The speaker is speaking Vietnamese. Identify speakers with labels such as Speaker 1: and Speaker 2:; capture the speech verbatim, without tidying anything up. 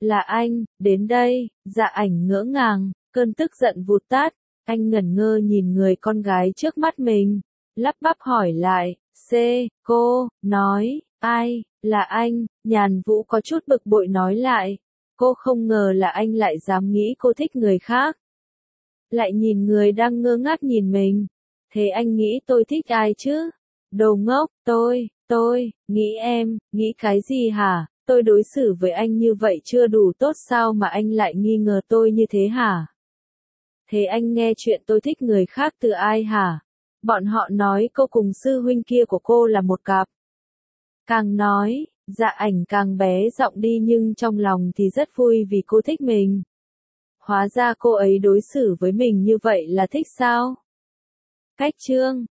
Speaker 1: là anh, đến đây, Dạ Ảnh ngỡ ngàng, cơn tức giận vụt tát, anh ngẩn ngơ nhìn người con gái trước mắt mình, lắp bắp hỏi lại, C, cô, nói, ai, là anh, Nhàn Vũ có chút bực bội nói lại, cô không ngờ là anh lại dám nghĩ cô thích người khác. Lại nhìn người đang ngơ ngác nhìn mình, thế anh nghĩ tôi thích ai chứ? Đồ ngốc, tôi, tôi, nghĩ em, nghĩ cái gì hả? Tôi đối xử với anh như vậy chưa đủ tốt sao mà anh lại nghi ngờ tôi như thế hả? Thế anh nghe chuyện tôi thích người khác từ ai hả? Bọn họ nói cô cùng sư huynh kia của cô là một cặp. Càng nói, Dạ Ảnh càng bé giọng đi nhưng trong lòng thì rất vui vì cô thích mình. Hóa ra cô ấy đối xử với mình như vậy là thích sao? Cách chương